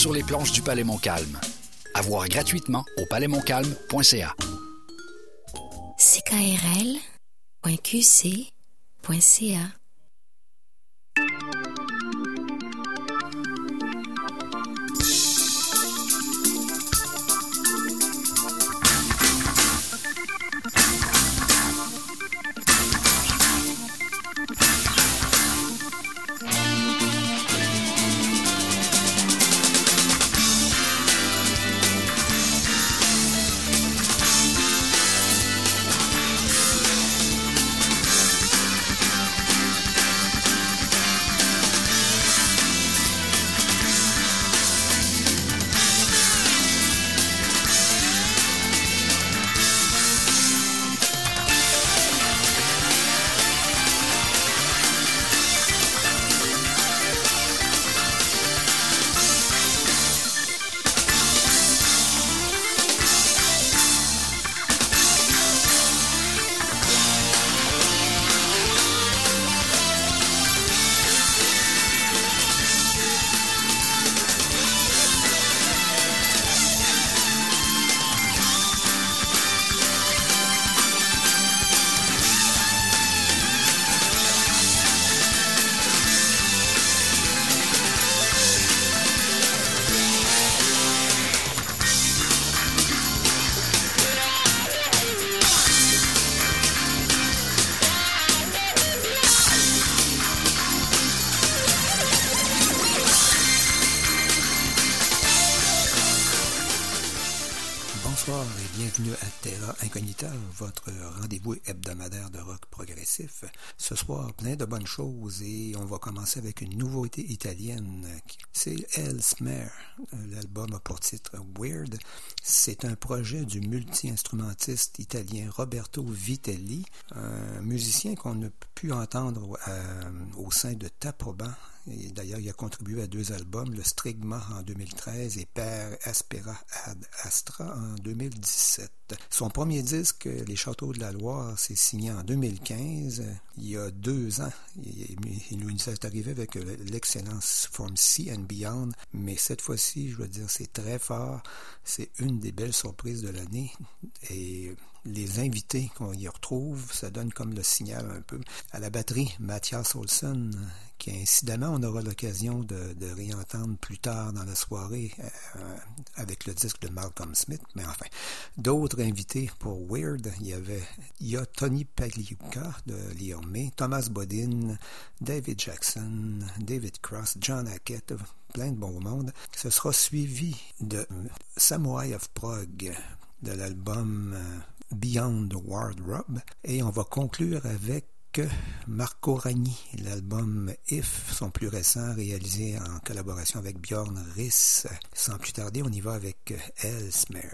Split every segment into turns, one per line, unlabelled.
sur les planches du Palais Montcalm. À voir gratuitement au palaismontcalm.ca.
ckrl.qc.ca.
Bonsoir et bienvenue à Terra Incognita, votre rendez-vous hebdomadaire de rock progressif. Ce soir, plein de bonnes choses et on va commencer avec une nouveauté italienne. C'est Elsmer. L'album a pour titre Weird. C'est un projet du multi-instrumentiste italien Roberto Vitelli, un musicien qu'on a pu entendre au sein de Taproban. Et d'ailleurs, il a contribué à 2 albums, le Strigma en 2013 et Per Aspera ad Astra en 2017. Son premier disque, Les Châteaux de la Loire, s'est signé en 2015, il y a 2 ans. Il nous est arrivé avec l'excellence From Sea and Beyond, mais cette fois-ci, je veux dire, c'est très fort. C'est une des belles surprises de l'année et les invités qu'on y retrouve, ça donne comme le signal un peu. À la batterie, Mathias Olsson, qui incidemment, on aura l'occasion de réentendre plus tard dans la soirée avec le disque de Malcolm Smith. Mais enfin, d'autres invités pour Weird, il y a Tony Pagliuca de Liam May, Thomas Bodin, David Jackson, David Cross, John Hackett, plein de bon monde. Ce sera suivi de Samurai of Prague, de l'album Beyond the Wardrobe, et on va conclure avec Marco Ragni, l'album If, son plus récent, réalisé en collaboration avec Björn Riss. Sans plus tarder, on y va avec Elsmer.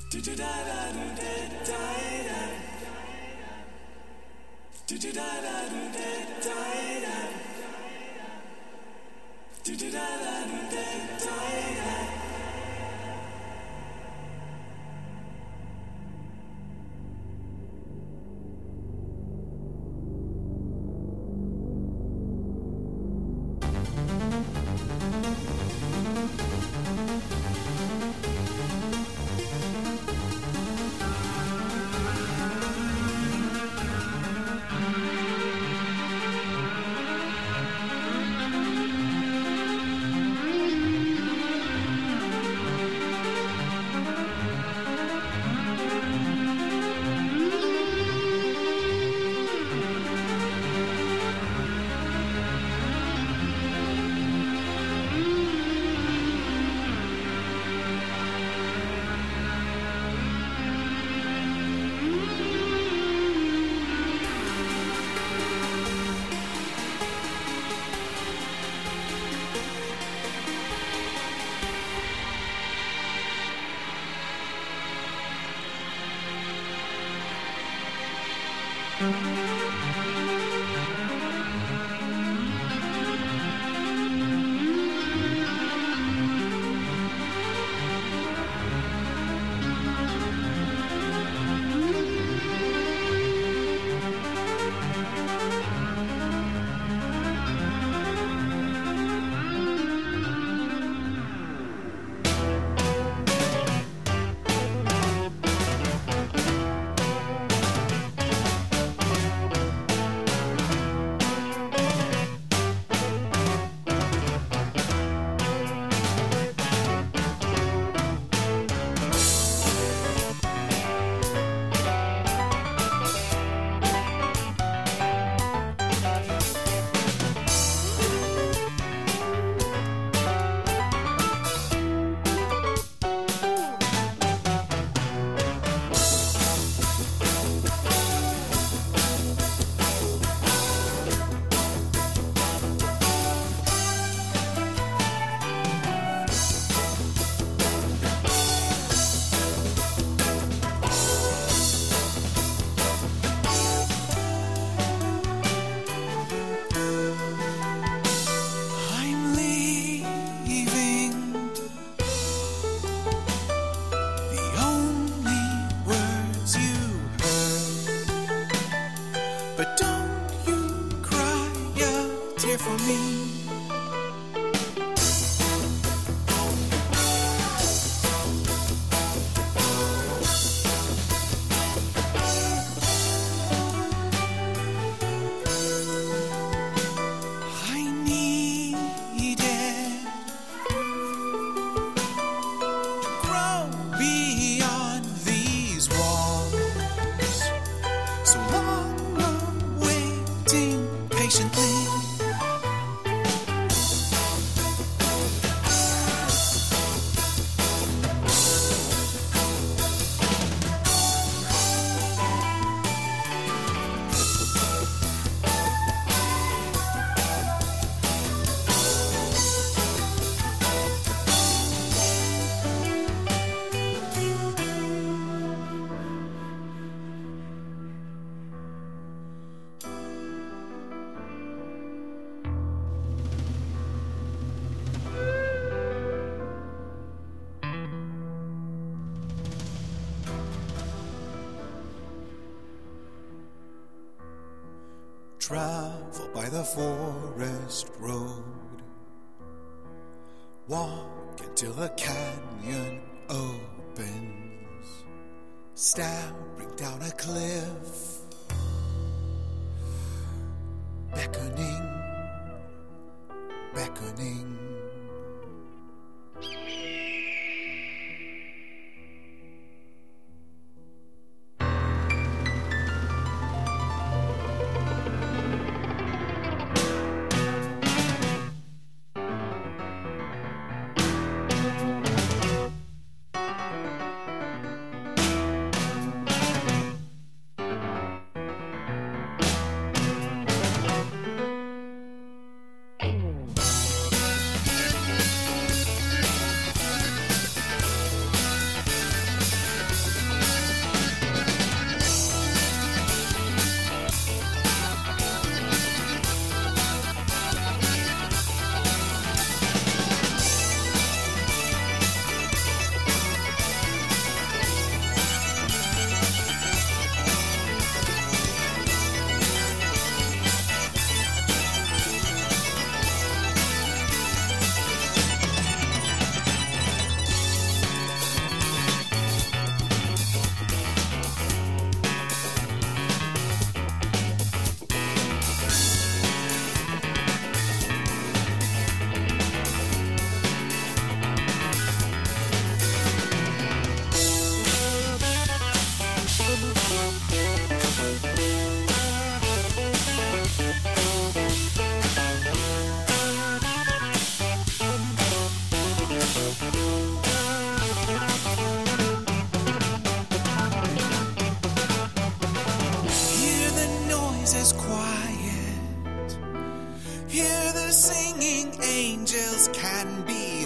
Travel by the forest road, walk until the canyon opens, staring down a cliff, beckoning, beckoning.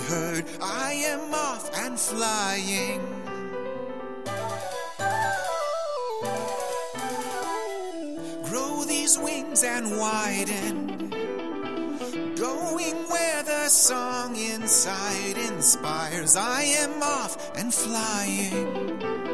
heard, I am off and flying. Grow these wings and widen, going where the song inside inspires. I am off and flying.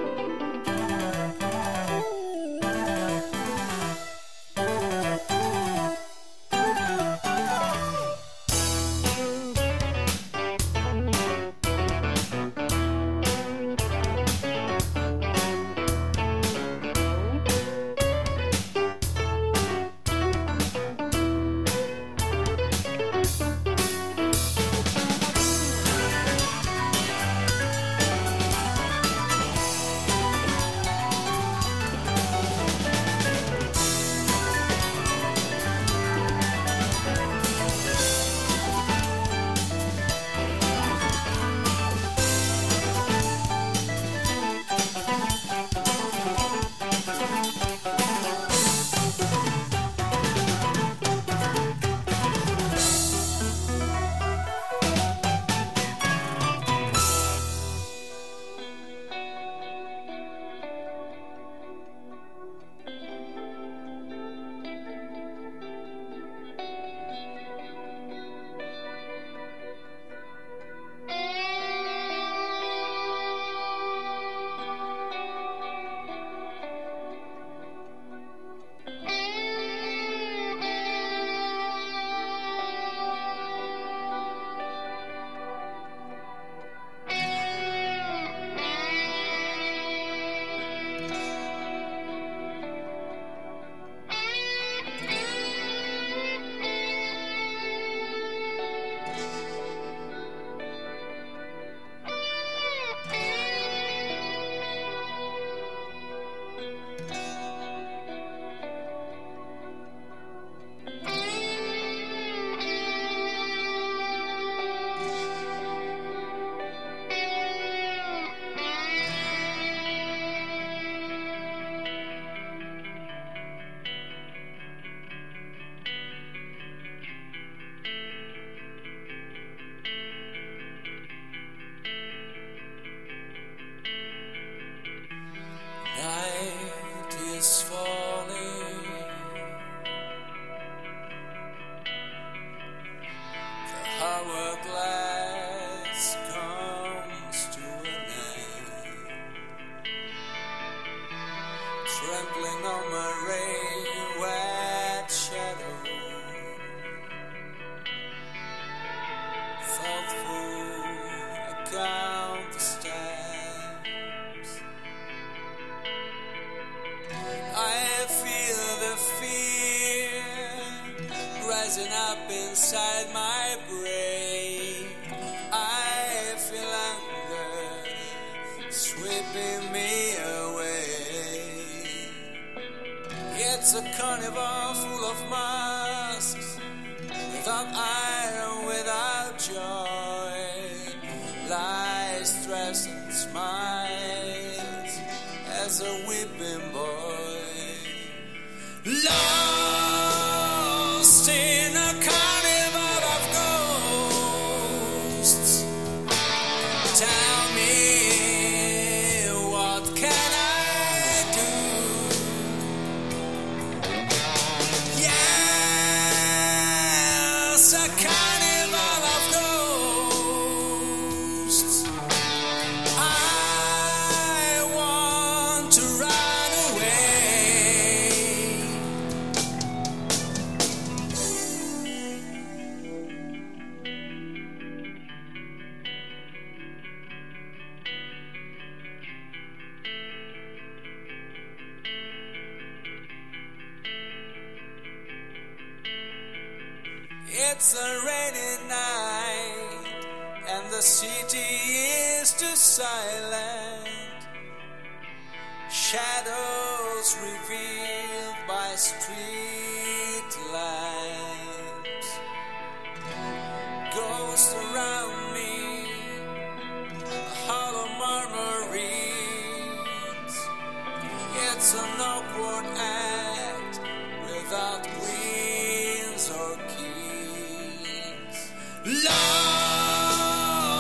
It's a rainy night and the city is too silent. Shadows revealed by street lamps. Ghosts around me, a hollow murmur reads. It's an awkward act without queens or keys. Love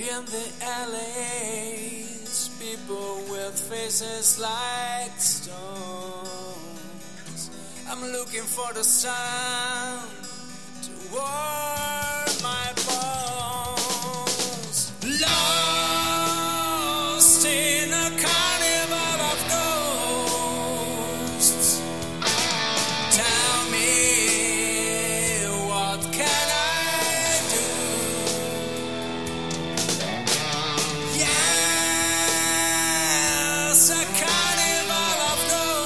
In the alleys, people with faces like stones. I'm looking for the sun to warm my bones. Lost in a carnival of ghosts. Tell me, what can I do? Yes, a carnival of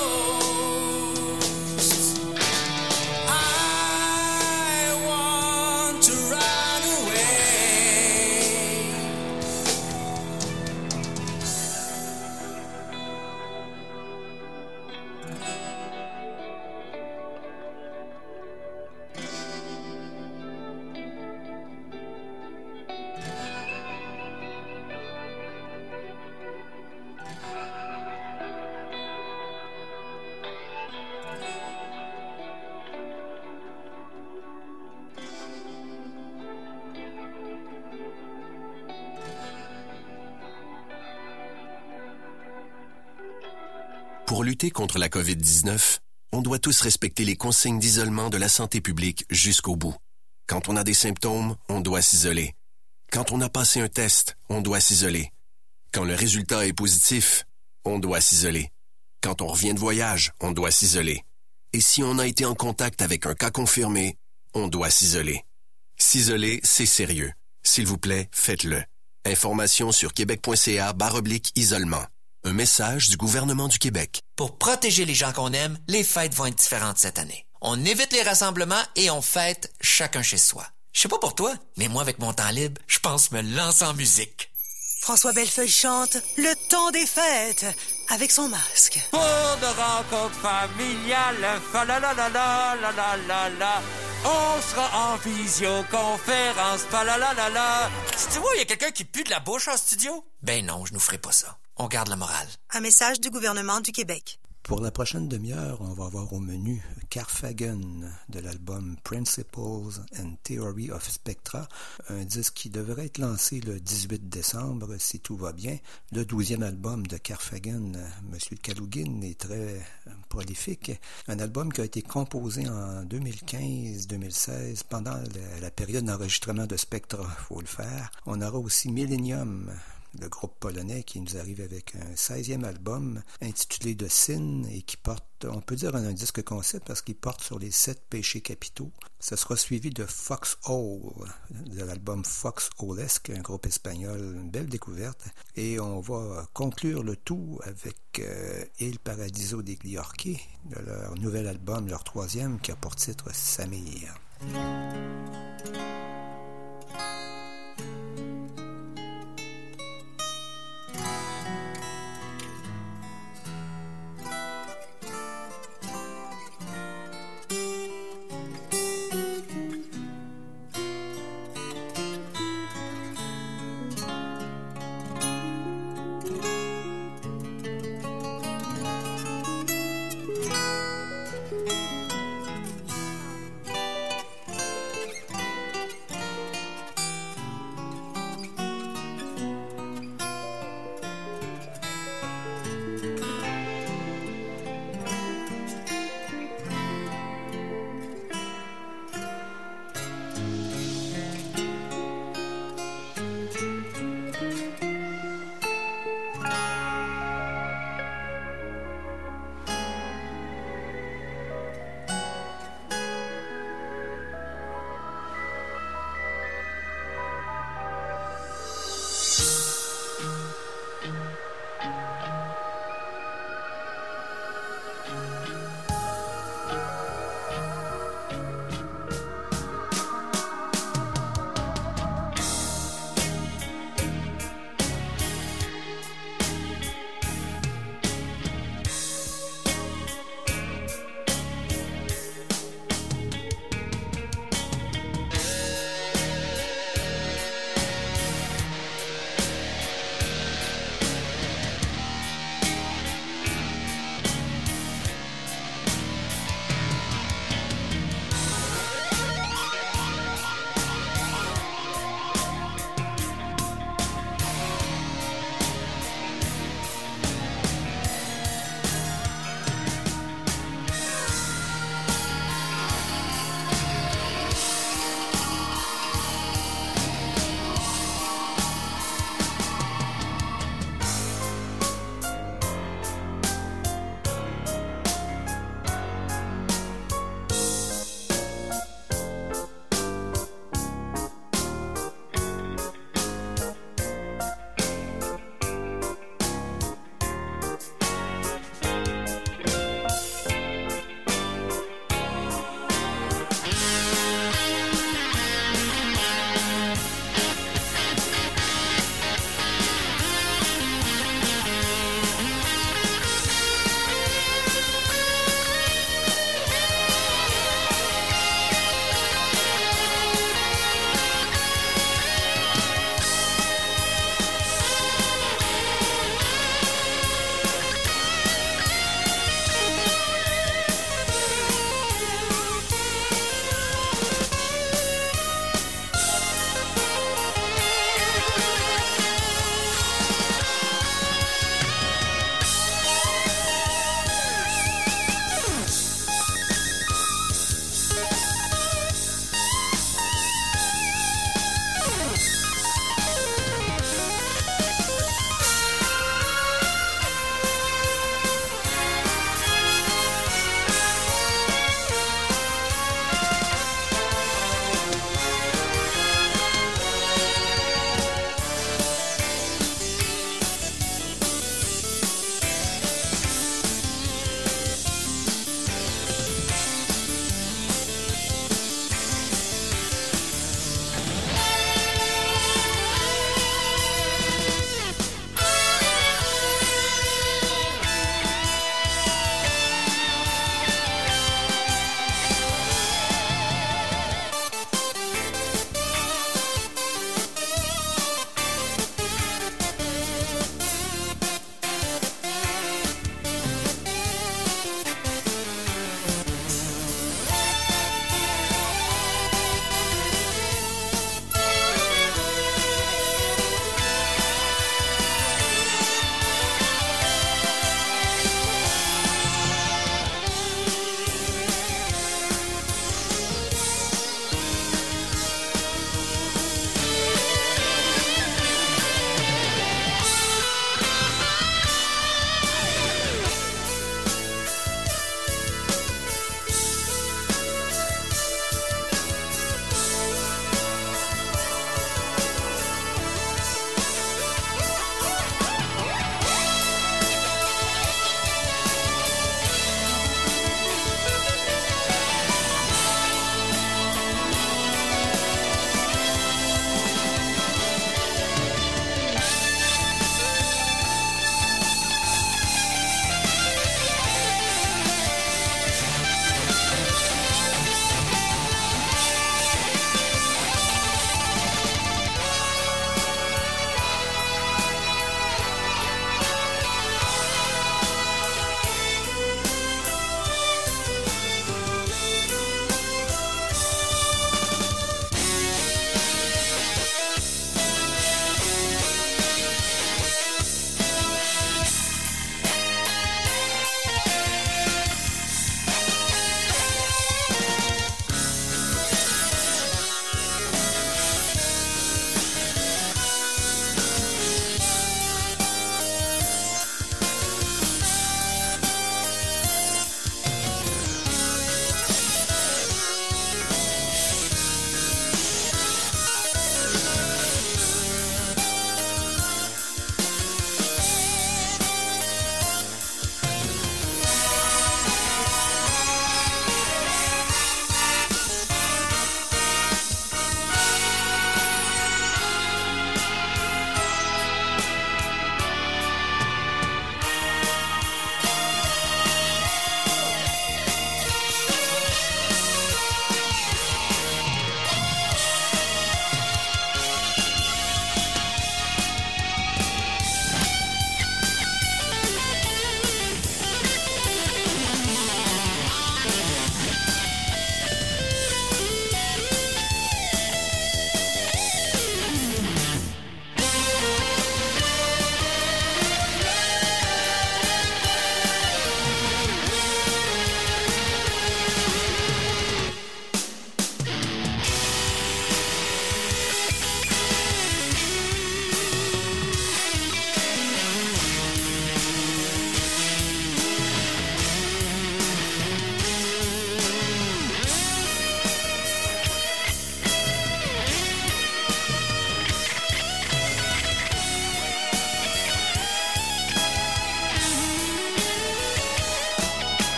ghosts. I want to run away.
Pour lutter contre la COVID-19, on doit tous respecter les consignes d'isolement de la santé publique jusqu'au bout. Quand on a des symptômes, on doit s'isoler. Quand on a passé un test, on doit s'isoler. Quand le résultat est positif, on doit s'isoler. Quand on revient de voyage, on doit s'isoler. Et si on a été en contact avec un cas confirmé, on doit s'isoler. S'isoler, c'est sérieux. S'il vous plaît, faites-le. Information sur québec.ca/isolement. Un message du gouvernement du Québec.
Pour protéger les gens qu'on aime, les fêtes vont être différentes cette année. On évite les rassemblements et on fête chacun chez soi. Je sais pas pour toi, mais moi, avec mon temps libre, je pense me lancer en musique.
François Bellefeuille chante « Le temps des fêtes » avec son masque.
Pour de rencontres familiales, fa la la la la la la la la. On sera en visioconférence, fa la la la la.
Tu vois, il y a quelqu'un qui pue de la bouche en studio? Ben non, je nous ferai pas ça. On garde la morale.
Un message du gouvernement du Québec.
Pour la prochaine demi-heure, on va avoir au menu Carphagen de l'album Principles and Theory of Spectra, un disque qui devrait être lancé le 18 décembre si tout va bien. Le 12e album de Carphagen, M. Kalugin, est très prolifique. Un album qui a été composé en 2015-2016 pendant la période d'enregistrement de Spectra, il faut le faire. On aura aussi Millennium, le groupe polonais qui nous arrive avec un 16e album intitulé The Sin et qui porte, on peut dire un disque concept parce qu'il porte sur les 7 péchés capitaux. Ce sera suivi de Foxhole, de l'album Foxholesque, un groupe espagnol, une belle découverte. Et on va conclure le tout avec Il Paradiso degli Orchi, de leur nouvel album, leur 3e, qui a pour titre Samir.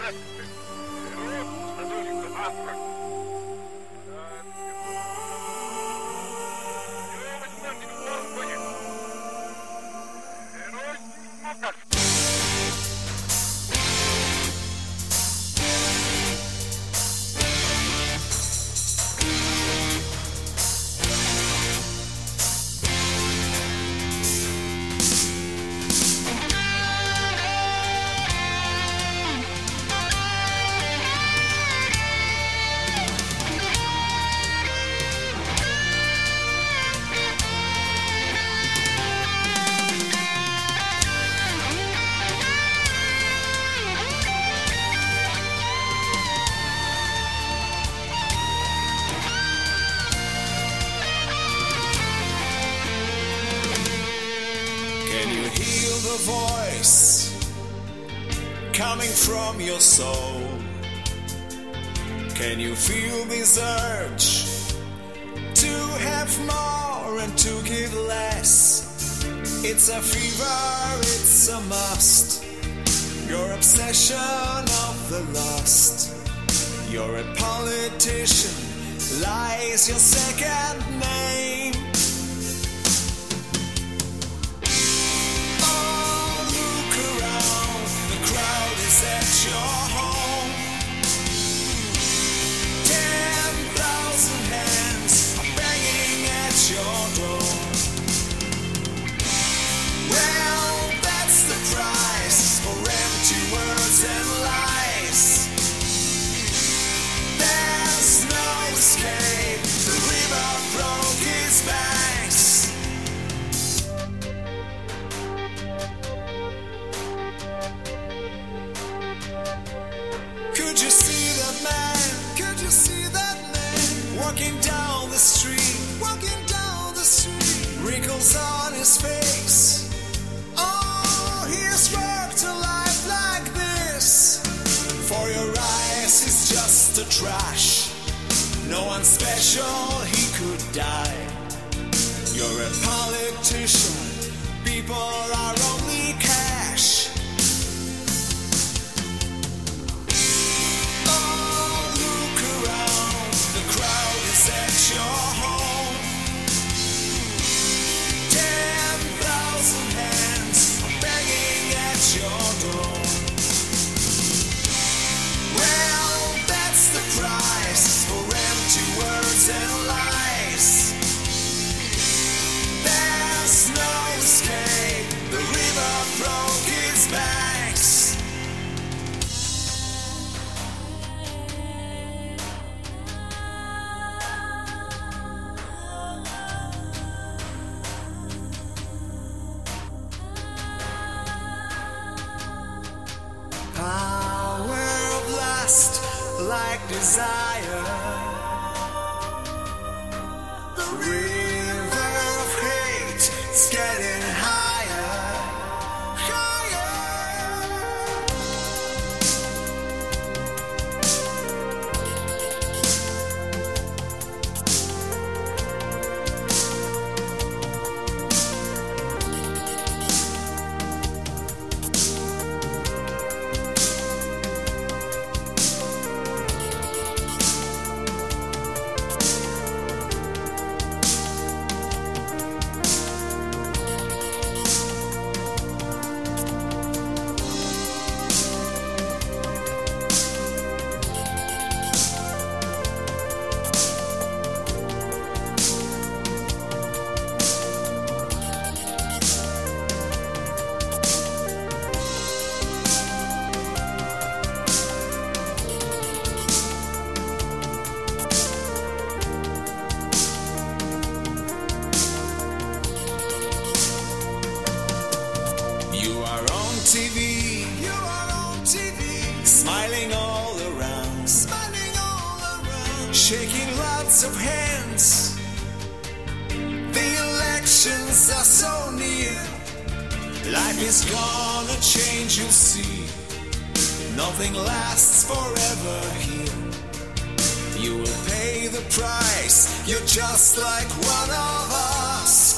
Coming from your soul, can you feel this urge to have more and to give less? It's a fever, it's a must. Your obsession of the lust. You're a politician, lies your second name. At your home, 10,000 hands are banging at your door. Well, that's the price for empty words and lies. There's no escape. The river broke its banks. Could you see that man? Could you see that man? Walking down the street, walking down the street. Wrinkles on his face. Oh, he has worked a life like this. For your eyes, he's just a trash. No one special, he could die. You're a politician. People are only cash. At your home, 10,000 hands are banging at your door. Well, that's the price for empty words and lies. There's no escape. The river broke its banks. Like desire, the river of hate is getting higher, higher. TV, you are on TV, smiling all around, shaking lots of hands. The elections are so near, life is gonna change, you'll see. Nothing lasts forever here. You will pay the price, you're just like one of us.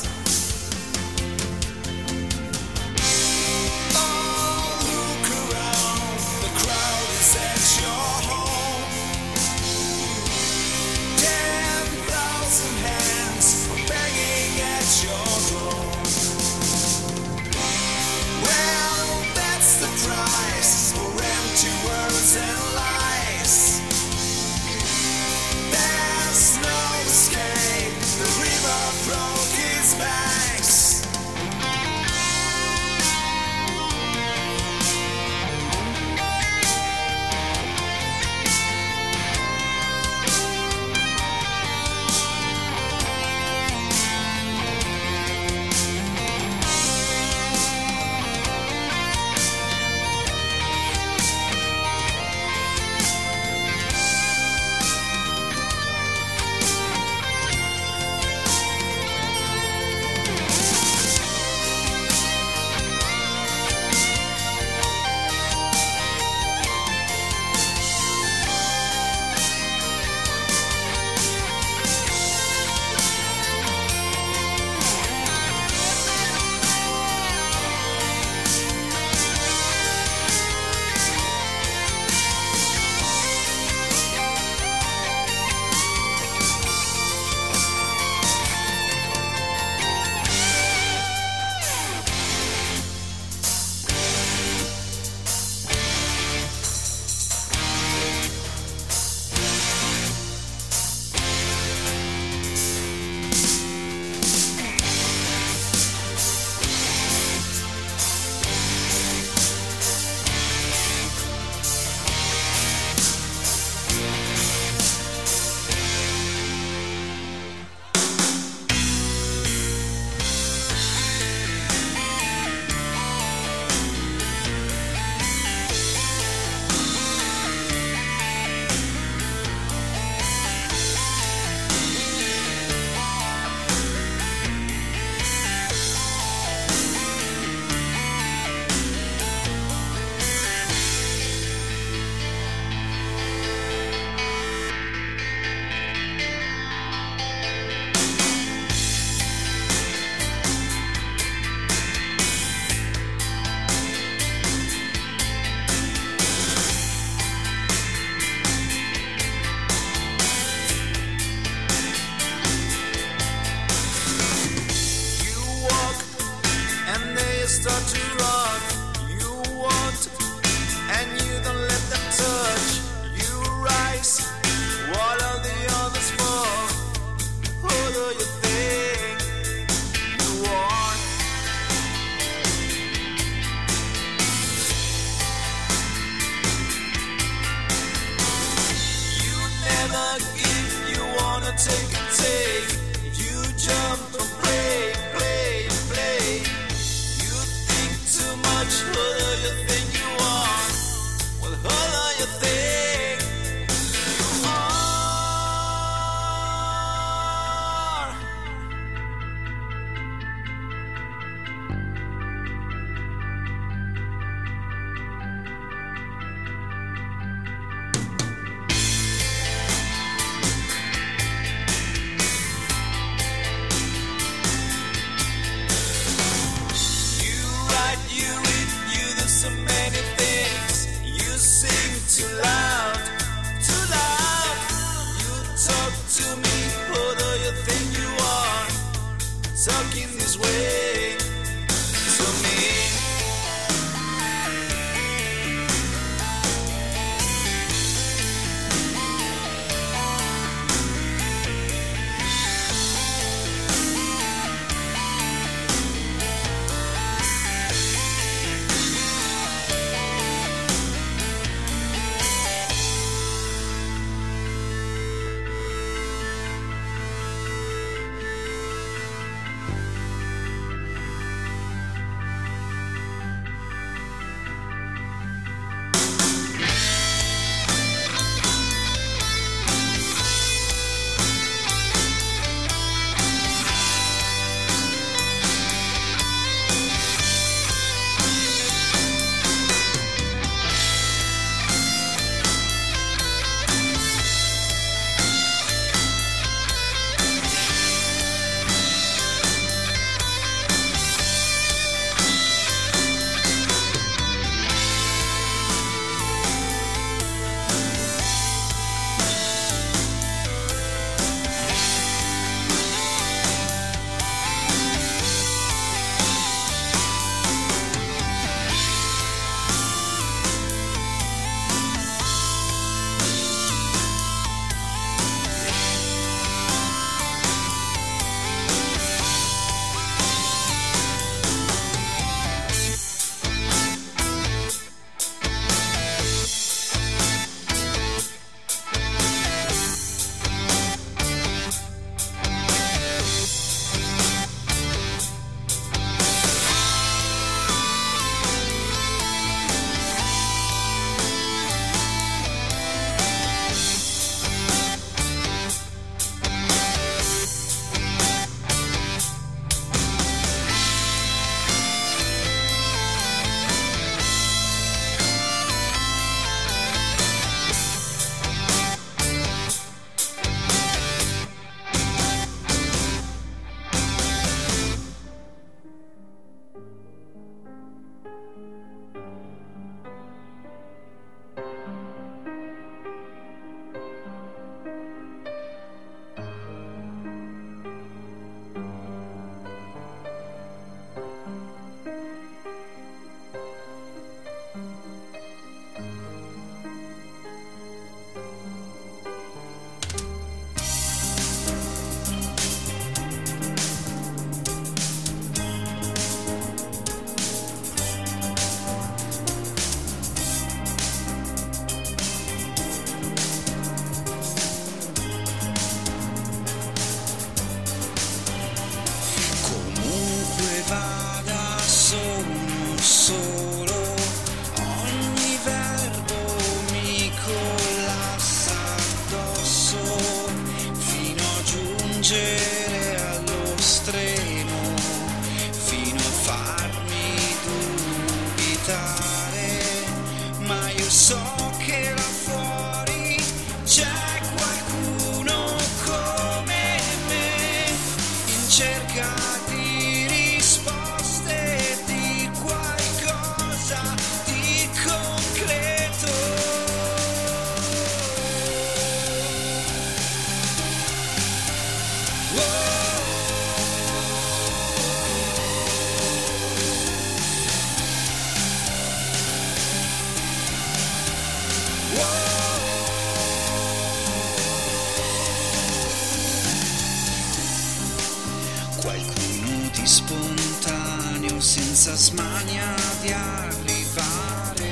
senza smania di arrivare,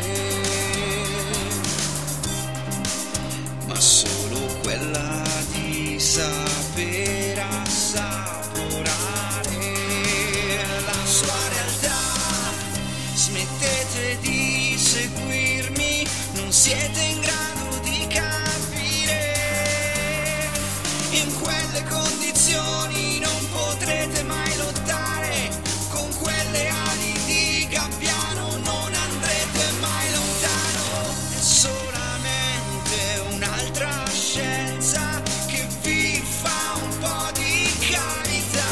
ma solo quella di saper assaporare la sua realtà. Smettete di seguirmi, non siete in grado di capire. In quelle condizioni non potrete mai lottare, con quelle ali di gabbiano non andrete mai lontano. È solamente un'altra scienza che vi fa un po' di carità.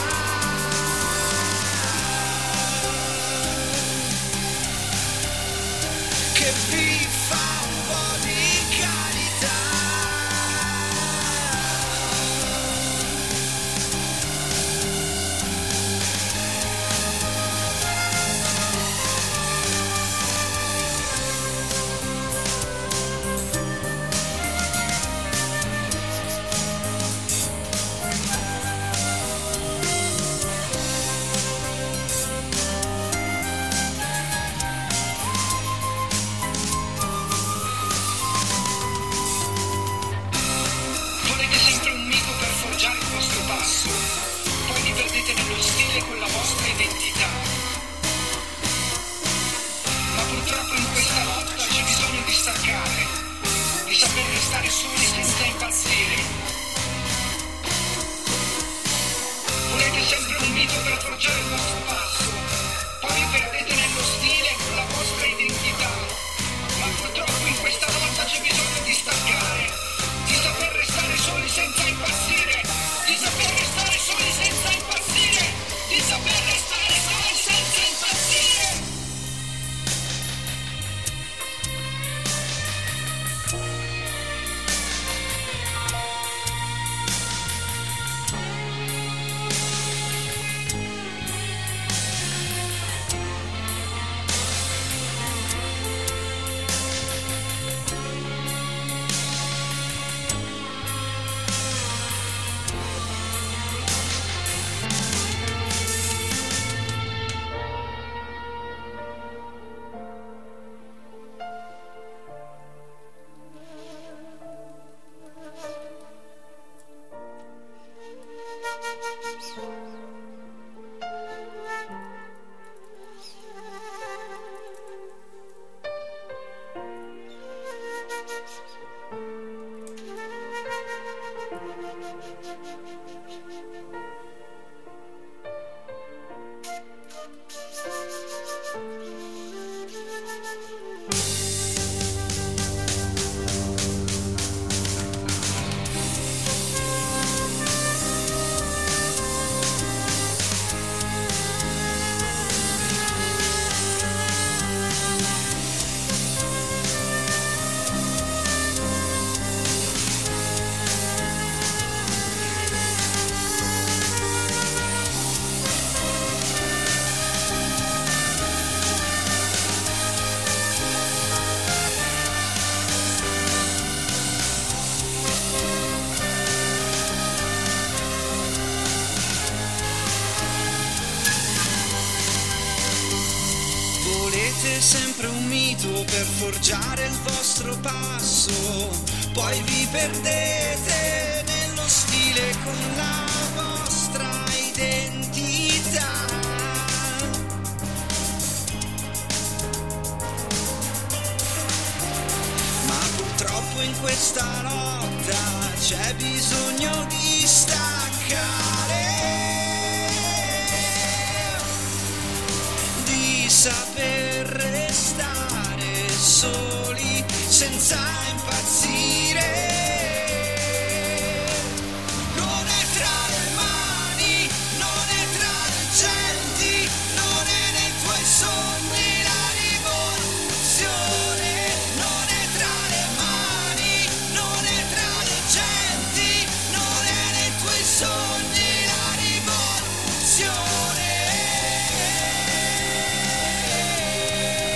Che vi fa un po' di carità. Volete sempre un mito per forgiare il vostro passo, poi vi perdete nello stile con la vostra identità. Ma purtroppo in questa lotta c'è bisogno di staccare, di saper restare soli senza impazzire. Volete sempre un mito per forgiare il vostro passo, poi vi perdete nello stile con la vostra identità. Ma purtroppo in questa lotta c'è bisogno di staccare, di saper restare soli senza impazzire, di saper restare soli senza impazzire, di saper restare soli senza impazzire. Volete sempre un mito per forgiare il vostro passo, poi vi perdete nello stile con la vostra identità. Ma purtroppo in questa lotta c'è bisogno di staccare, di saper restare soli senza impazzire. Non è tra le mani, non è tra le genti, non è nei tuoi sogni la rivoluzione. Non è tra le mani, non è tra le genti, non è nei tuoi sogni la rivoluzione.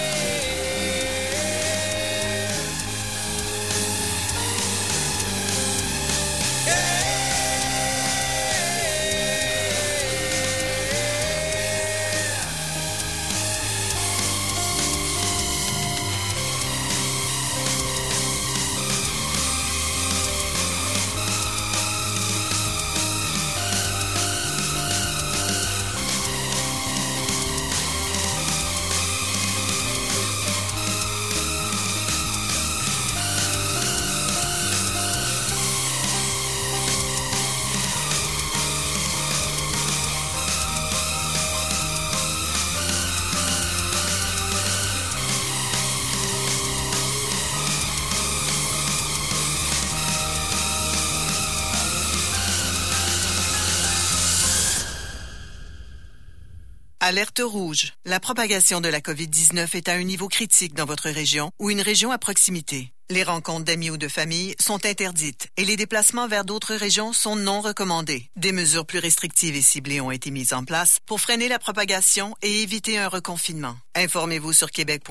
Alerte rouge. La propagation de la COVID-19 est à un niveau critique dans votre région ou une région à proximité. Les rencontres d'amis ou de famille sont interdites et les déplacements vers d'autres régions sont non recommandés. Des mesures plus restrictives et ciblées ont été mises en place pour freiner la propagation et éviter un reconfinement. Informez-vous sur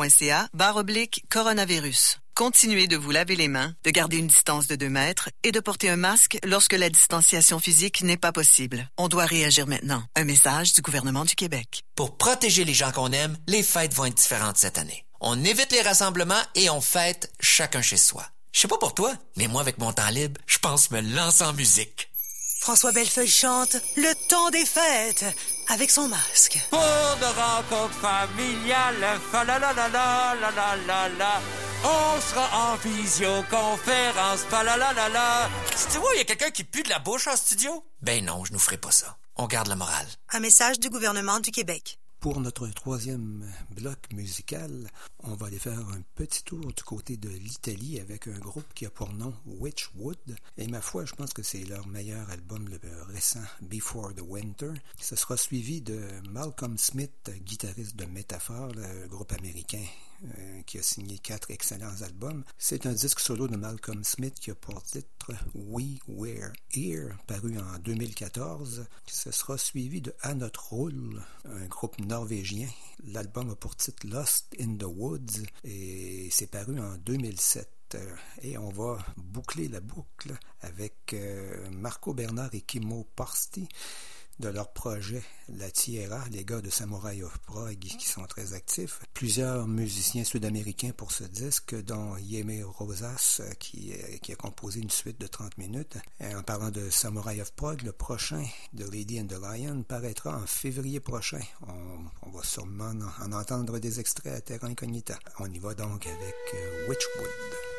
québec.ca/coronavirus. Continuez de vous laver les mains, de garder une distance de 2 mètres et de porter un masque lorsque la distanciation physique n'est pas possible. On doit réagir maintenant. Un message du gouvernement du Québec.
Pour protéger les gens qu'on aime, les fêtes vont être différentes cette année. On évite les rassemblements et on fête chacun chez soi. Je sais pas pour toi, mais moi, avec mon temps libre, je pense me lancer en musique.
François Bellefeuille chante Le temps des fêtes avec son masque.
Pour de rencontres familiales, fa la la la la la la la la. On sera en visioconférence, fa la la la la.
Tu vois, il y a quelqu'un qui pue de la bouche en studio? Ben non, je nous ferai pas ça. On garde la morale.
Un message du gouvernement du Québec.
Pour notre troisième bloc musical, on va aller faire un petit tour du côté de l'Italie avec un groupe qui a pour nom Witchwood. Et ma foi, je pense que c'est leur meilleur album le récent, Before the Winter. Ce sera suivi de Malcolm Smith, guitariste de Métaphore, le groupe américain qui a signé 4 excellents albums. C'est un disque solo de Malcolm Smith qui a pour titre We Were Here, paru en 2014. Ce sera suivi de À notre rôle, un groupe norvégien. L'album a pour titre Lost in the Woods et c'est paru en 2007. Et on va boucler la boucle avec Marco Bernard et Kimmo Parsti de leur projet La Tierra, les gars de Samurai of Prague qui sont très actifs. Plusieurs musiciens sud-américains pour ce disque, dont Jaime Rosas qui a composé une suite de 30 minutes. Et en parlant de Samurai of Prague, le prochain, The Lady and the Lion, paraîtra en février prochain. On va sûrement en entendre des extraits à Terra Incognita. On y va donc avec Witchwood.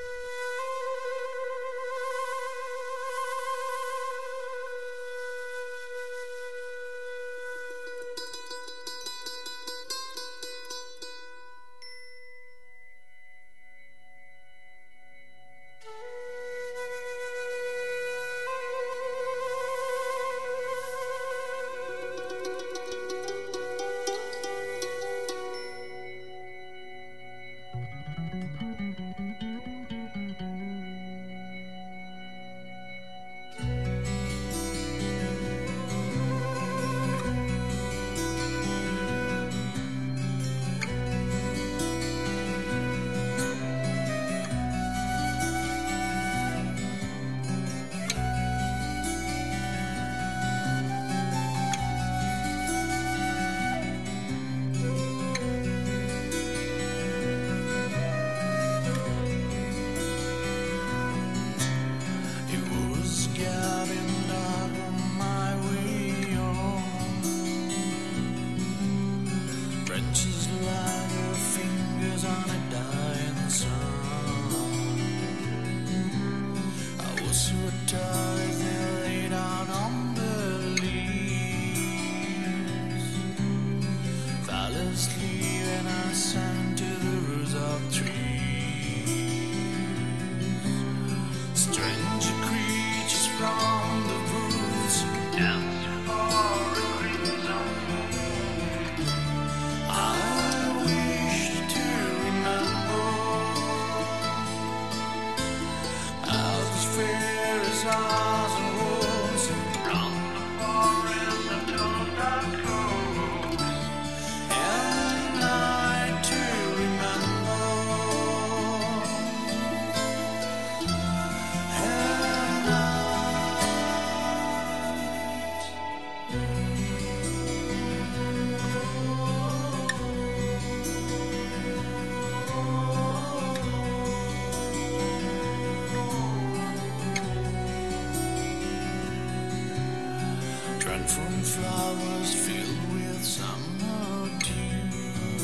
From flowers filled with summer dew,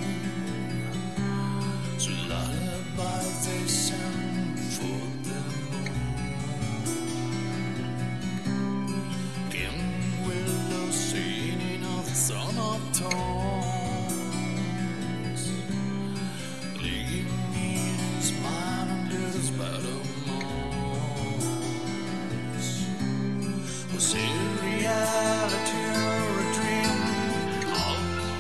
so lullabies they sang for the moon. Dim willows singing of the son of tones, leaving me in his mind under the spell of moss. Was it reality or a dream? All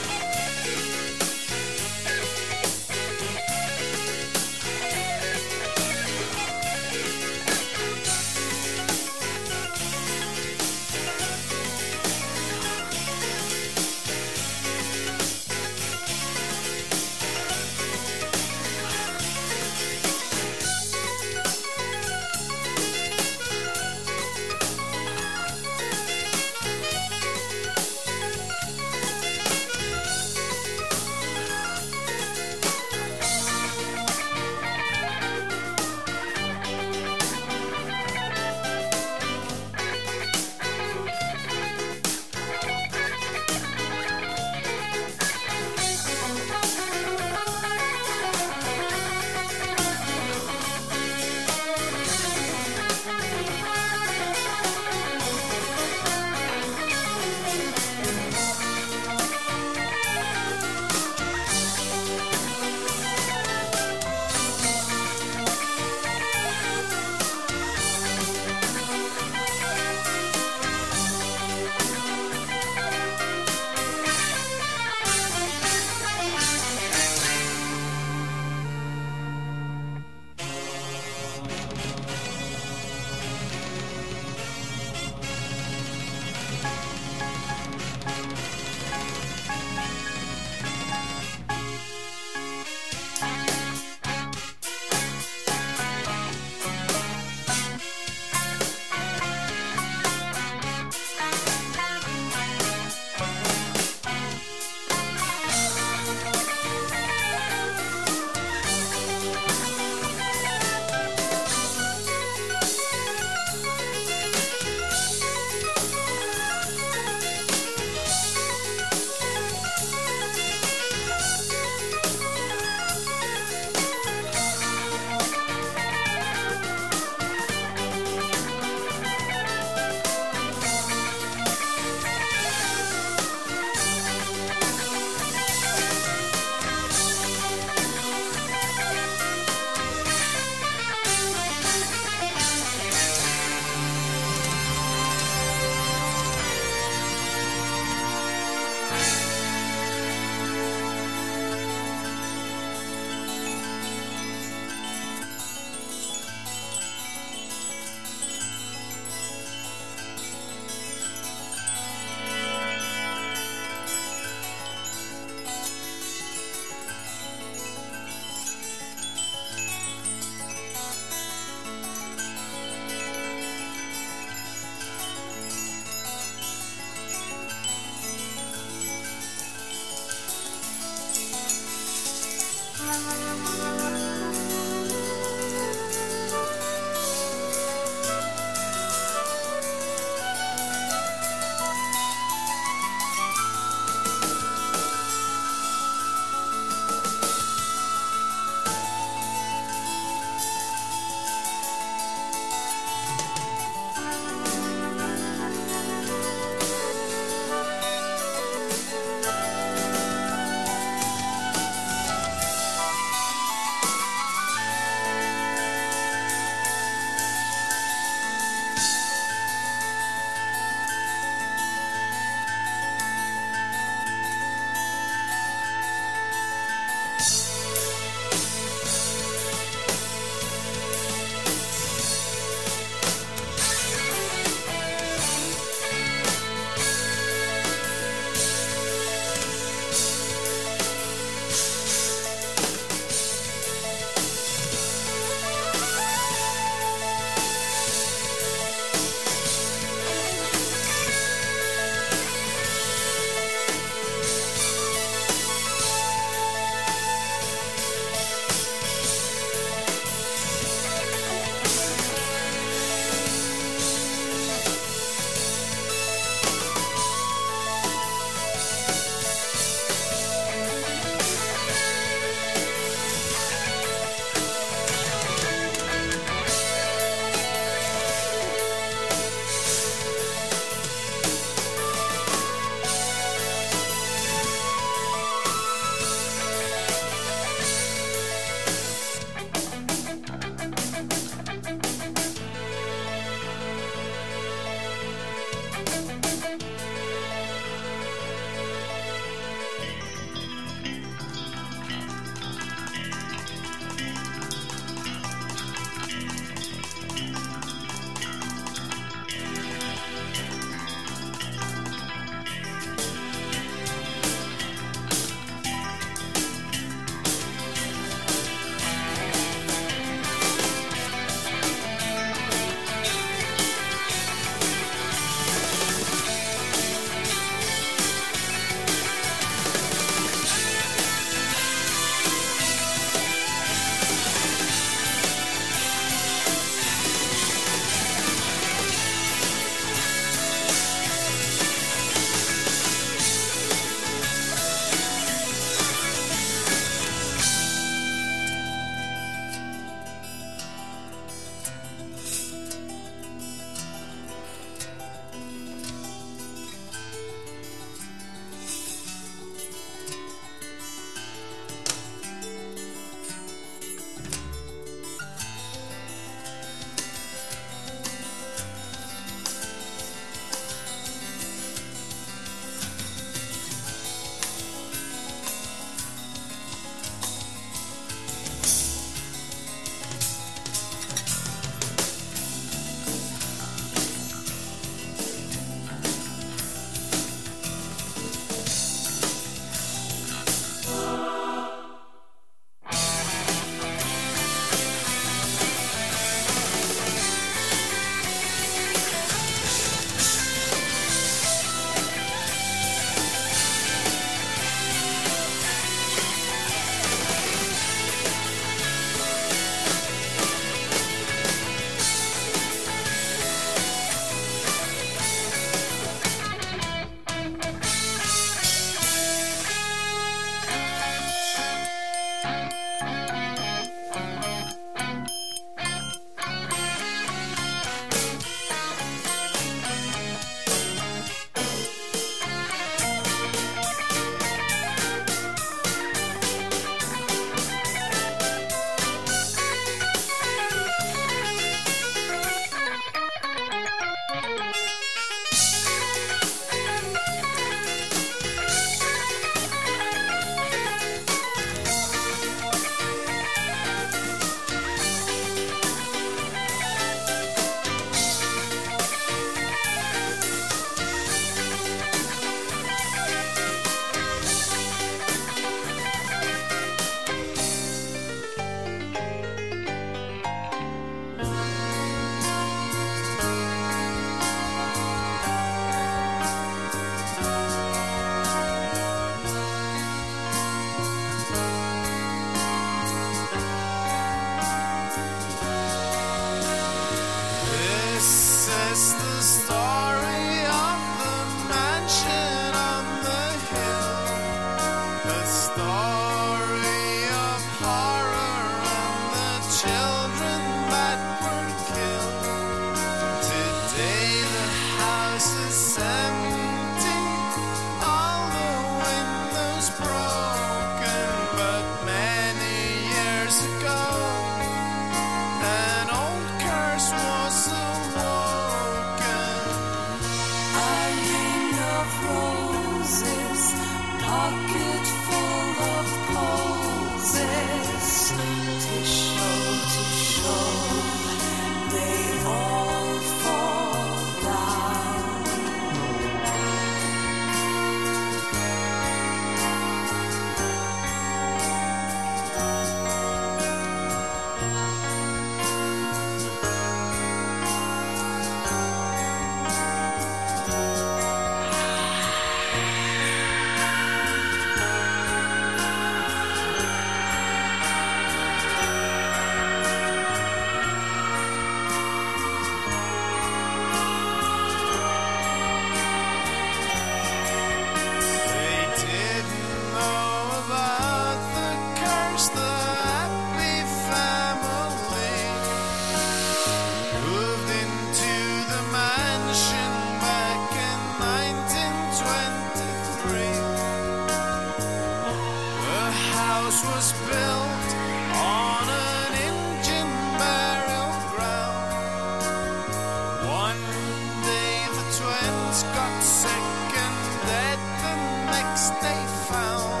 ones got sick and dead the next they found.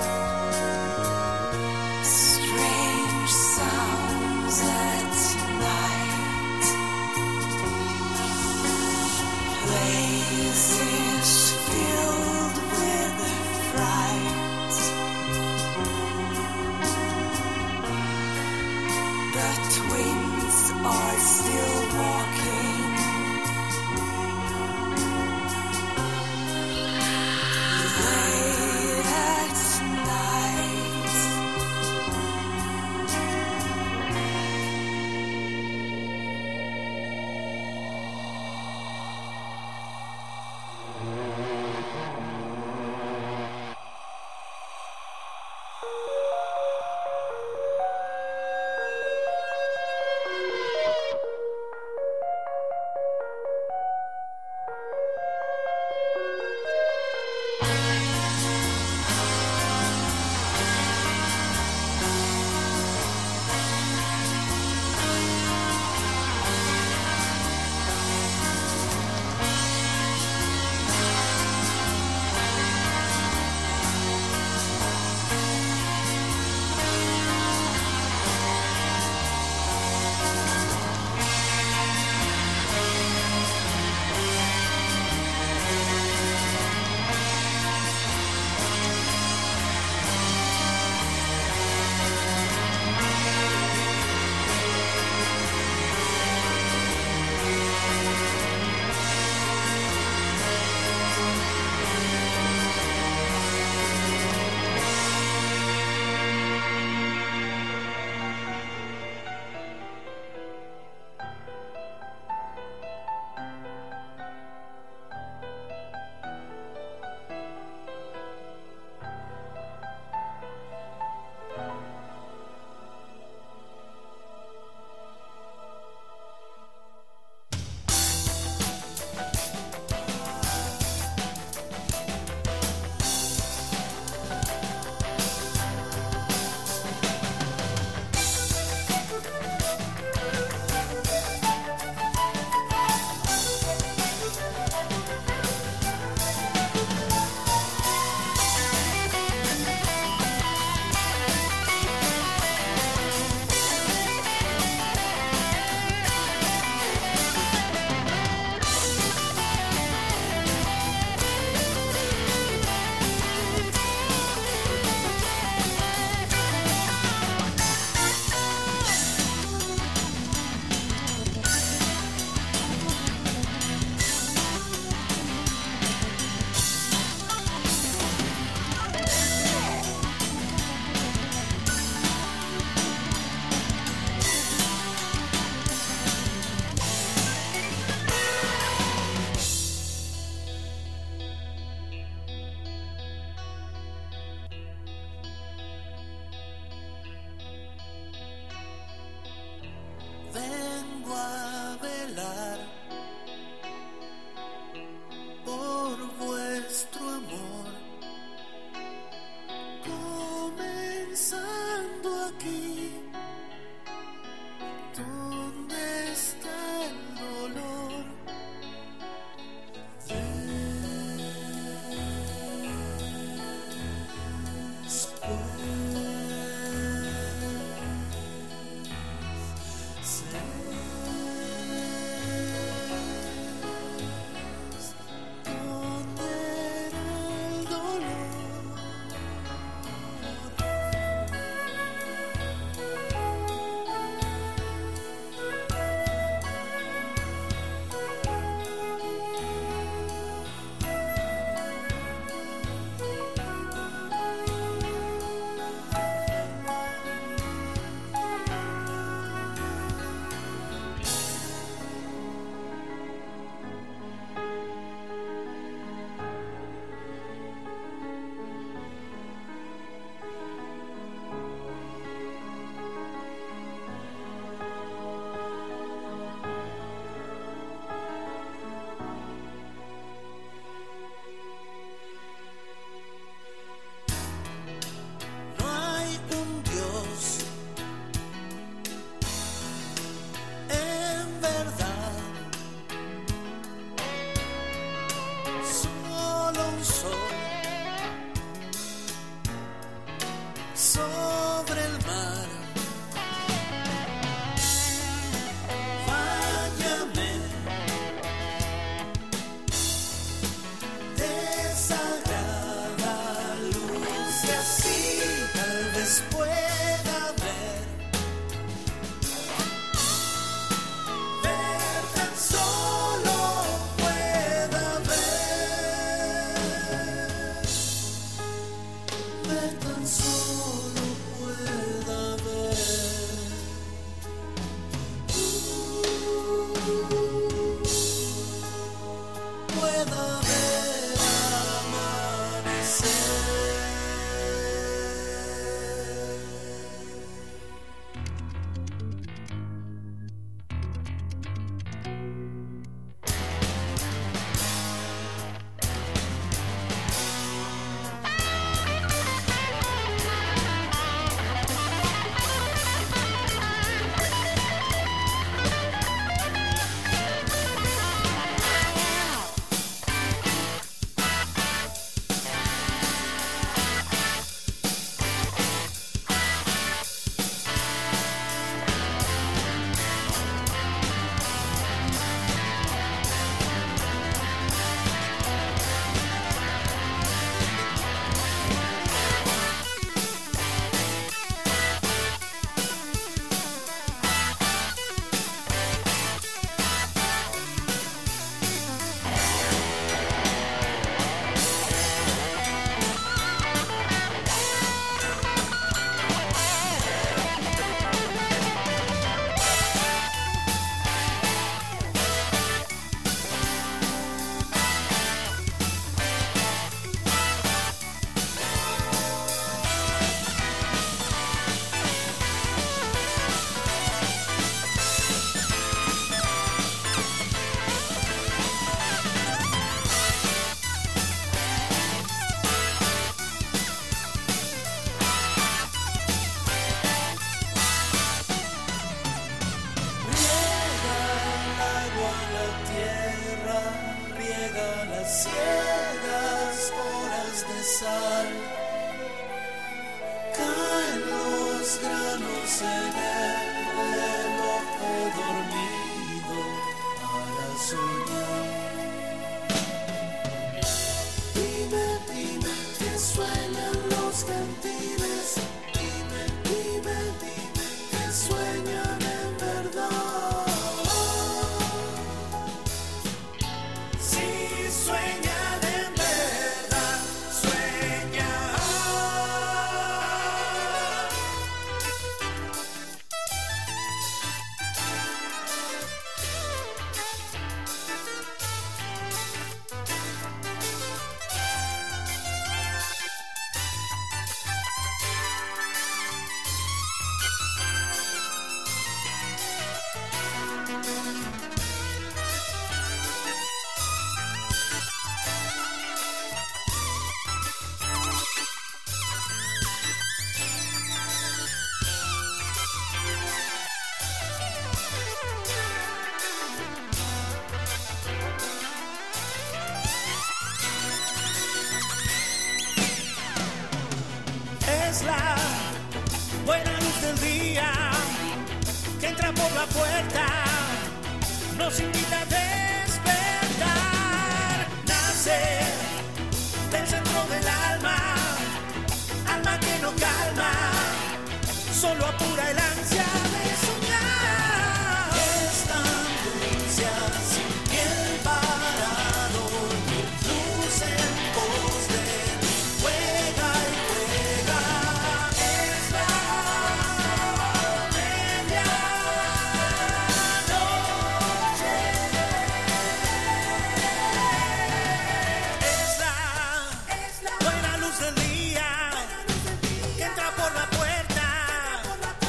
Strange sounds at night, places filled with fright. The twins are still walking. Late at night. solo un sol sobre el mar. Báñame, desagrada luz y así tal vez pueda ver tan solo pueda ver tan solo pueda ver. Pueda ver amanecer. Ciegas horas de sal, caen los granos en el reloj dormido para soñar. Dime, dime que sueñan los gentiles. Dime, dime, dime que sueñan en verdad. Sueñan en verdad, sueñan. Es la buena luz del día que entra por la puerta, nos invita a despertar. Nace del centro del alma, alma que no calma, solo apura el ansia de soñar. Esta angustia sin piel parado, luz en pos de mí, juega y juega. Es la medianoche. Es la buena luz del día que entra por la puerta,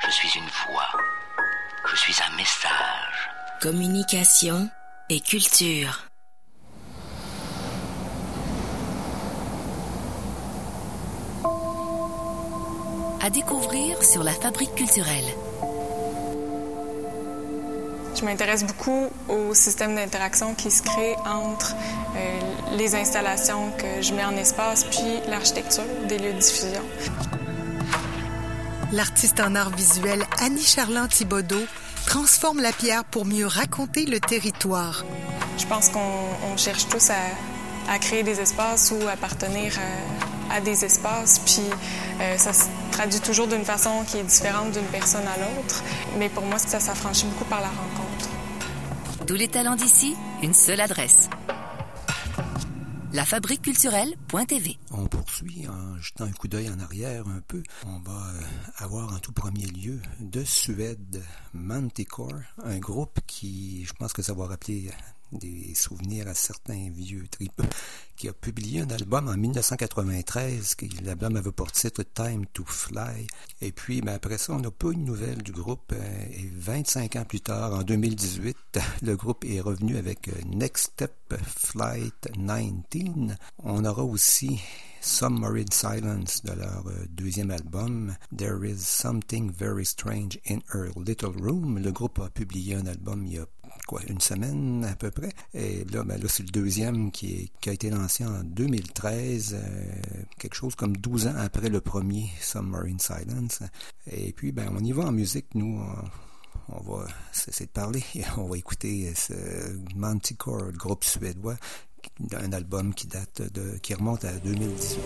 Je suis une voix. Je suis un message.
Communication et culture. À découvrir sur la Fabrique culturelle.
Je m'intéresse beaucoup au système d'interaction qui se crée entre les installations que je mets en espace puis l'architecture des lieux de diffusion.
L'artiste en art visuel Annie Charland-Thibodeau transforme la pierre pour mieux raconter le territoire.
Je pense qu'on cherche tous à créer des espaces ou appartenir à des espaces, puis ça se traduit toujours d'une façon qui est différente d'une personne à l'autre. Mais pour moi, ça s'affranchit beaucoup par la rencontre.
Tous les talents d'ici, une seule adresse. lafabriqueculturelle.tv.
On poursuit en jetant un coup d'œil en arrière un peu. On va avoir en tout premier lieu de Suède, Manticore, un groupe qui, je pense que ça va rappeler des souvenirs à certains vieux tripes, qui a publié un album en 1993, l'album avait pour titre Time to Fly. Et puis, après ça, on n'a pas eu de nouvelles du groupe. Et 25 ans plus tard, en 2018, le groupe est revenu avec Next Step Flight 19. On aura aussi Submarine Silence de leur deuxième album, There is Something Very Strange in Her Little Room. Le groupe a publié un album il y a une semaine à peu près. Et là, c'est le deuxième qui a été lancé en 2013, quelque chose comme 12 ans après le premier, Submarine Silence. Et puis, on y va en musique, nous. On va cesser de parler. On va écouter ce Manticore, le groupe suédois, un album qui remonte à 2018.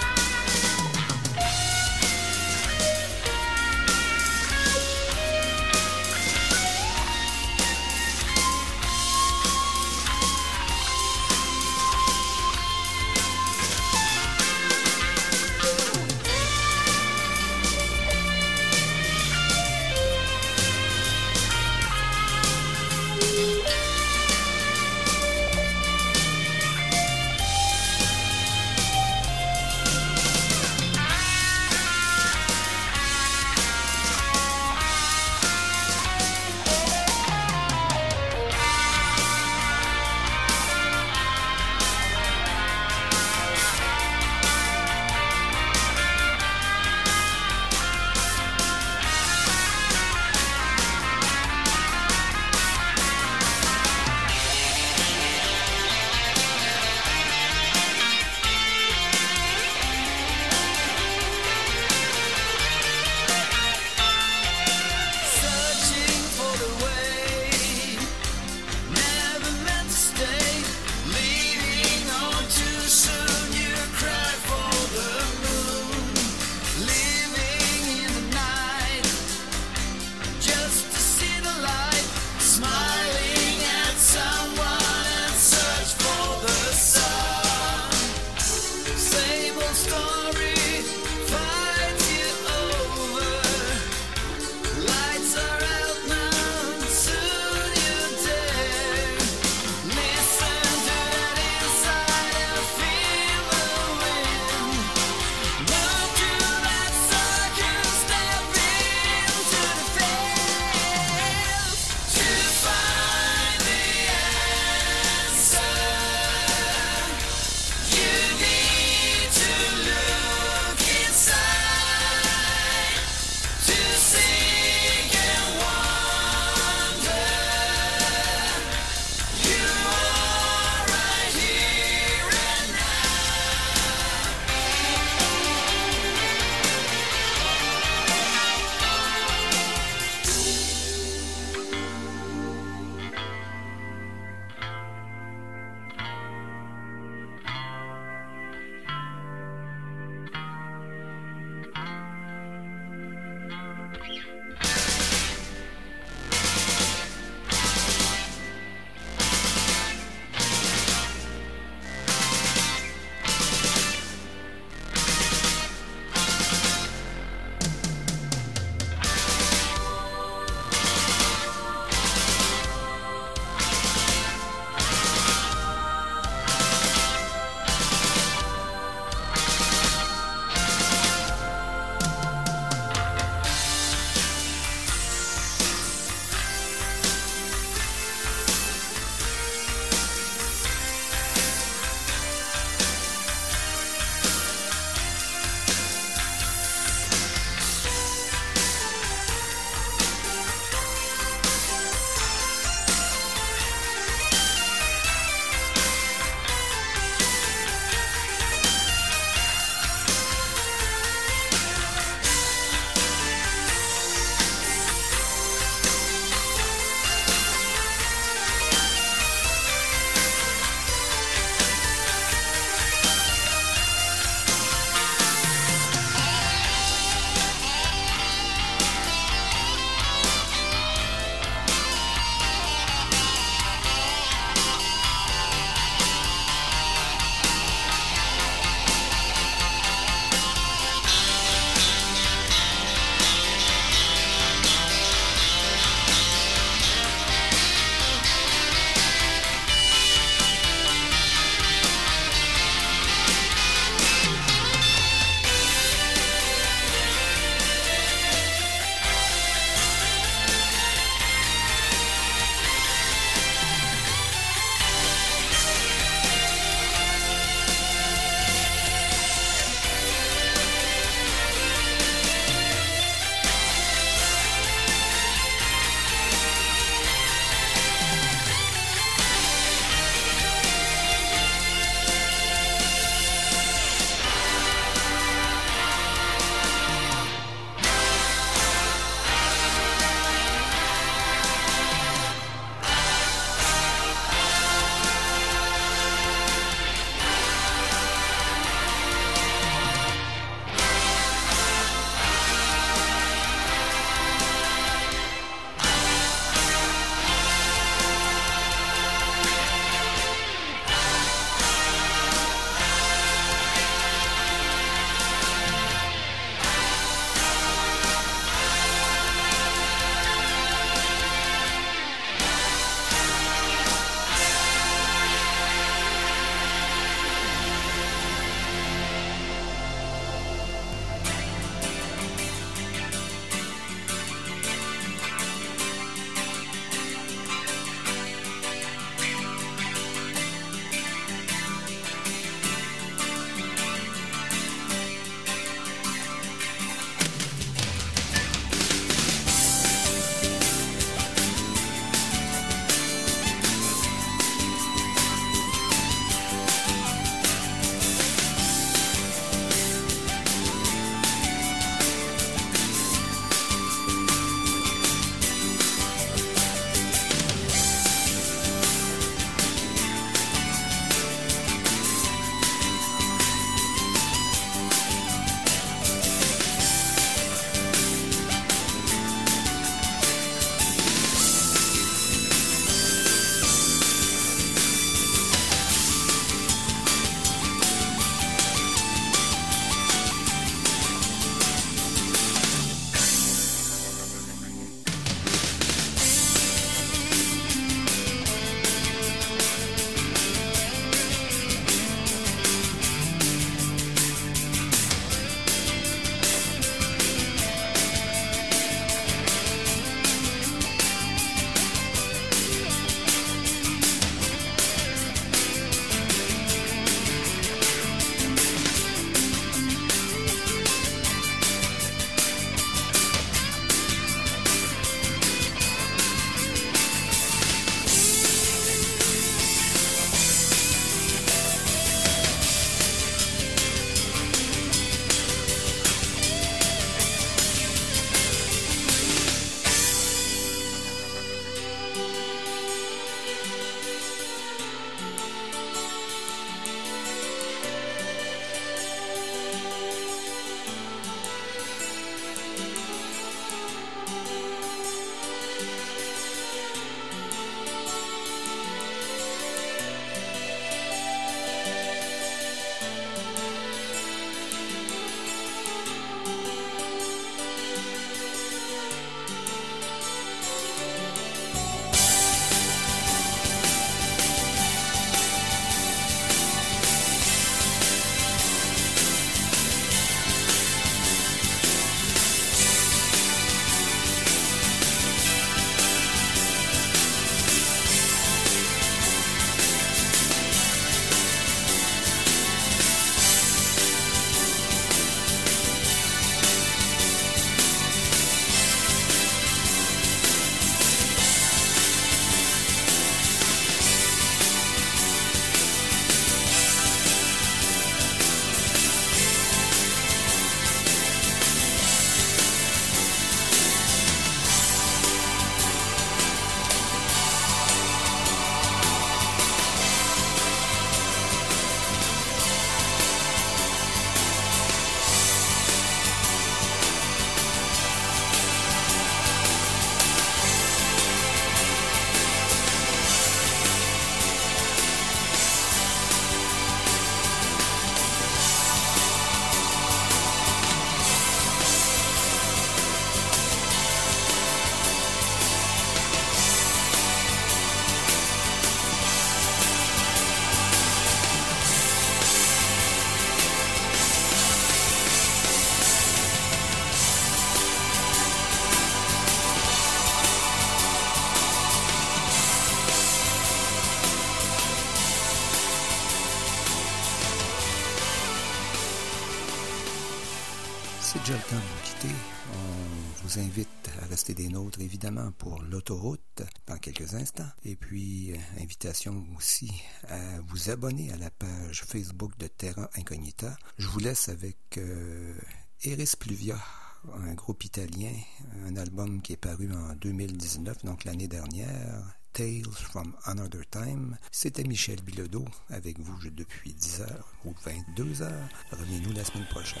déjà le temps de vous quitter. On vous invite à rester des nôtres, évidemment, pour l'autoroute dans quelques instants. Et puis, invitation aussi à vous abonner à la page Facebook de Terra Incognita. Je vous laisse avec Eris Pluvia, un groupe italien, un album qui est paru en 2019, donc l'année dernière. Tales from Another Time. C'était Michel Bilodeau avec vous depuis 10h ou 22h. Revenez-nous la semaine prochaine.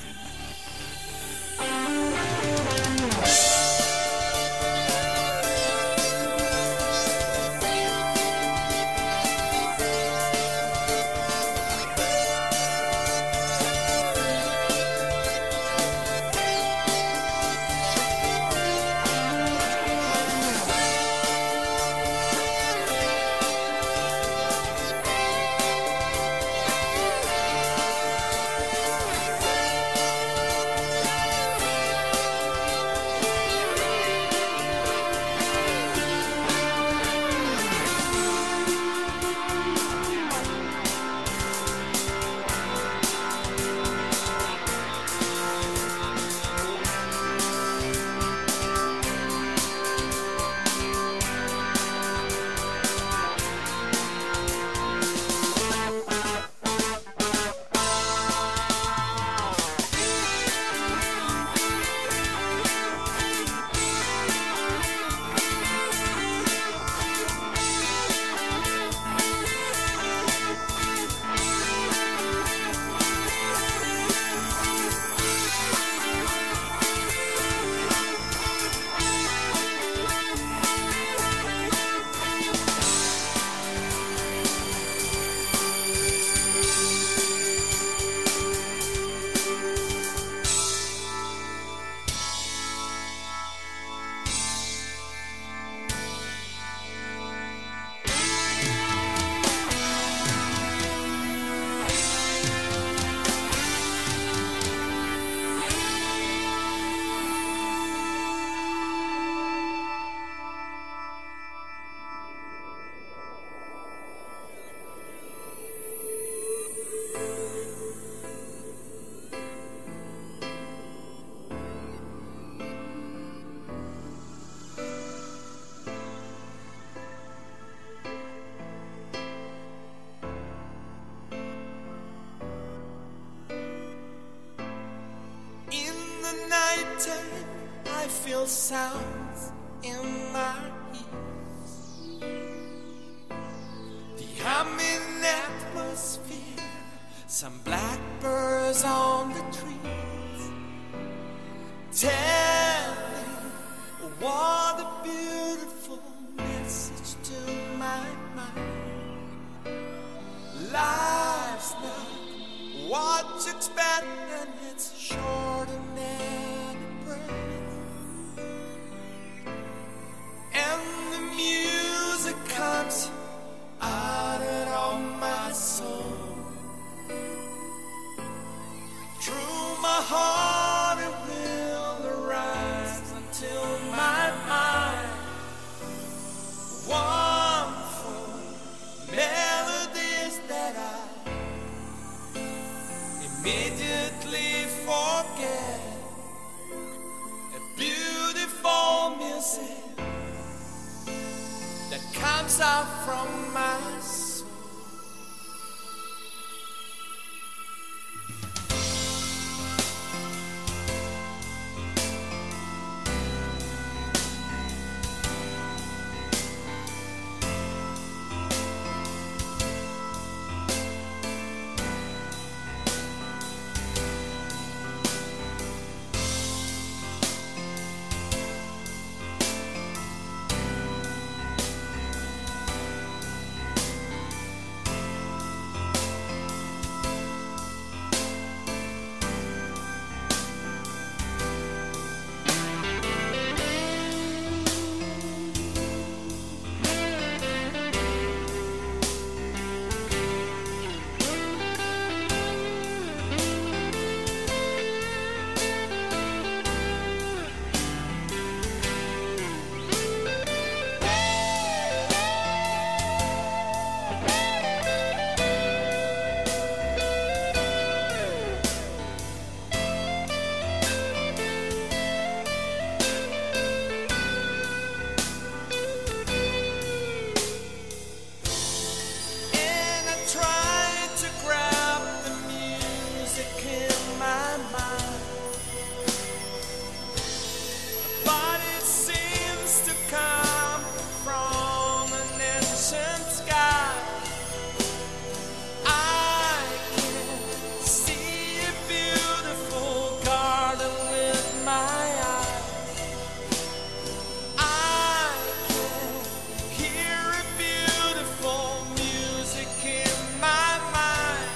I feel sounds in my ears, the humming atmosphere, some blackbirds on the trees, telling what a beautiful message to my mind. Life's not what you expect, and it's short and any breath. And the music comes out of my soul, through my heart it will arise until my mind wonderful melodies that I immediately forget. A beautiful music that comes out from my soul. but it seems to come from an ancient sky. I can see a beautiful garden with my eyes. I can hear a beautiful music in my mind.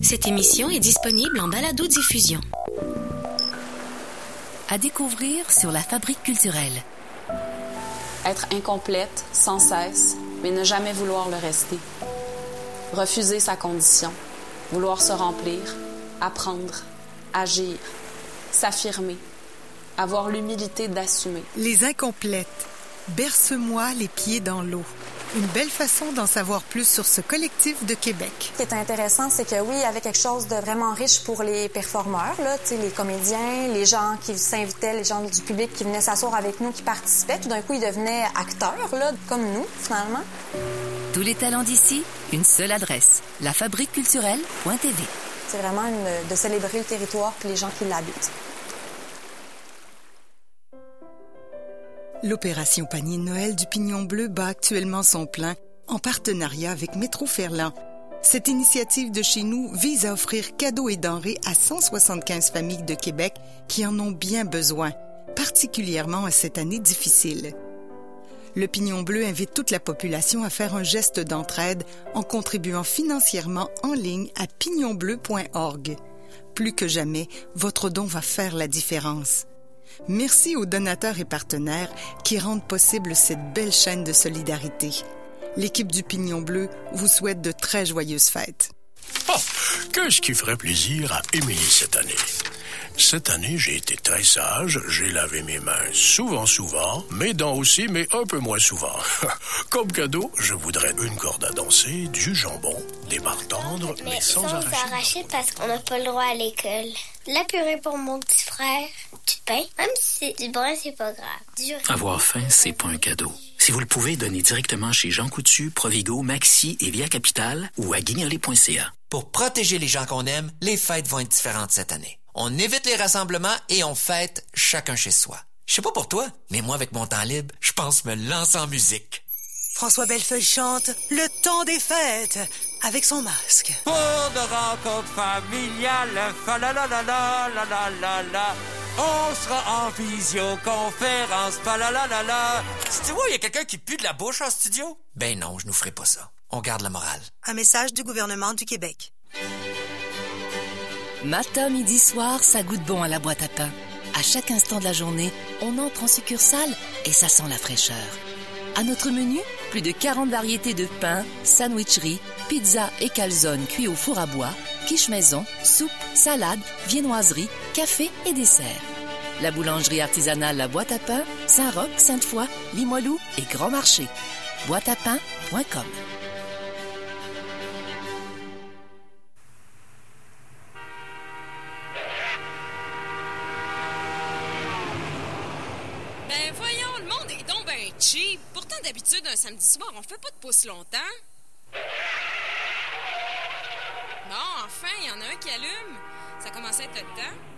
Cette émission est disponible en balado-diffusion. À découvrir sur la Fabrique culturelle.
Être incomplète, sans cesse, mais ne jamais vouloir le rester. Refuser sa condition. Vouloir se remplir. Apprendre. Agir. S'affirmer. Avoir l'humilité d'assumer.
Les incomplètes. Berce-moi les pieds dans l'eau. Une belle façon d'en savoir plus sur ce collectif de Québec.
Ce qui est intéressant, c'est que oui, il y avait quelque chose de vraiment riche pour les performeurs, là, les comédiens, les gens qui s'invitaient, les gens du public qui venaient s'asseoir avec nous, qui participaient. Tout d'un coup, ils devenaient acteurs, là, comme nous, finalement.
Tous les talents d'ici, une seule adresse, lafabriqueculturelle.tv.
C'est vraiment de célébrer le territoire et les gens qui l'habitent.
L'opération Panier de Noël du Pignon Bleu bat actuellement son plein en partenariat avec Métro Ferland. Cette initiative de chez nous vise à offrir cadeaux et denrées à 175 familles de Québec qui en ont bien besoin, particulièrement à cette année difficile. Le Pignon Bleu invite toute la population à faire un geste d'entraide en contribuant financièrement en ligne à pignonbleu.org. Plus que jamais, votre don va faire la différence. Merci aux donateurs et partenaires qui rendent possible cette belle chaîne de solidarité. L'équipe du Pignon Bleu vous souhaite de très joyeuses fêtes.
Oh, qu'est-ce qui ferait plaisir à Émilie cette année? Cette année, j'ai été très sage, j'ai lavé mes mains souvent, mes dents aussi, mais un peu moins souvent. Comme cadeau, je voudrais une corde à danser, du jambon, des barres tendres, mais sans arracher
parce qu'on n'a pas le droit à l'école. La purée pour mon petit frère, du pain, même si c'est du brun, c'est pas grave.
Avoir faim, c'est pas un cadeau. Si vous le pouvez, donnez directement chez Jean Coutu, Provigo, Maxi et Via Capitale ou à guignolé.ca.
Pour protéger les gens qu'on aime, les fêtes vont être différentes cette année. On évite les rassemblements et on fête chacun chez soi. Je sais pas pour toi, mais moi, avec mon temps libre, je pense me lancer en musique.
François Bellefeuille chante « Le temps des fêtes » avec son masque.
Pour de rencontres familiales, fa la la la la la la la la. On sera en visioconférence, fa la la la la.
Tu vois, il y a quelqu'un qui pue de la bouche en studio? Ben non, je nous ferai pas ça. On garde la morale.
Un message du gouvernement du Québec.
Matin, midi, soir, ça goûte bon à la boîte à pain. À chaque instant de la journée, on entre en succursale et ça sent la fraîcheur. À notre menu, plus de 40 variétés de pains, sandwicheries, pizzas et calzones cuits au four à bois, quiche maison, soupe, salade, viennoiserie, café et dessert. La boulangerie artisanale La Boîte à Pain, Saint-Roch, Sainte-Foy, Limoilou et Grand Marché. boîteapain.com.
Ben voyons, le monde est donc ben cheap. Pourtant, d'habitude, un samedi soir, on fait pas de pouce longtemps. Bon, enfin, il y en a un qui allume. Ça commence à être le temps.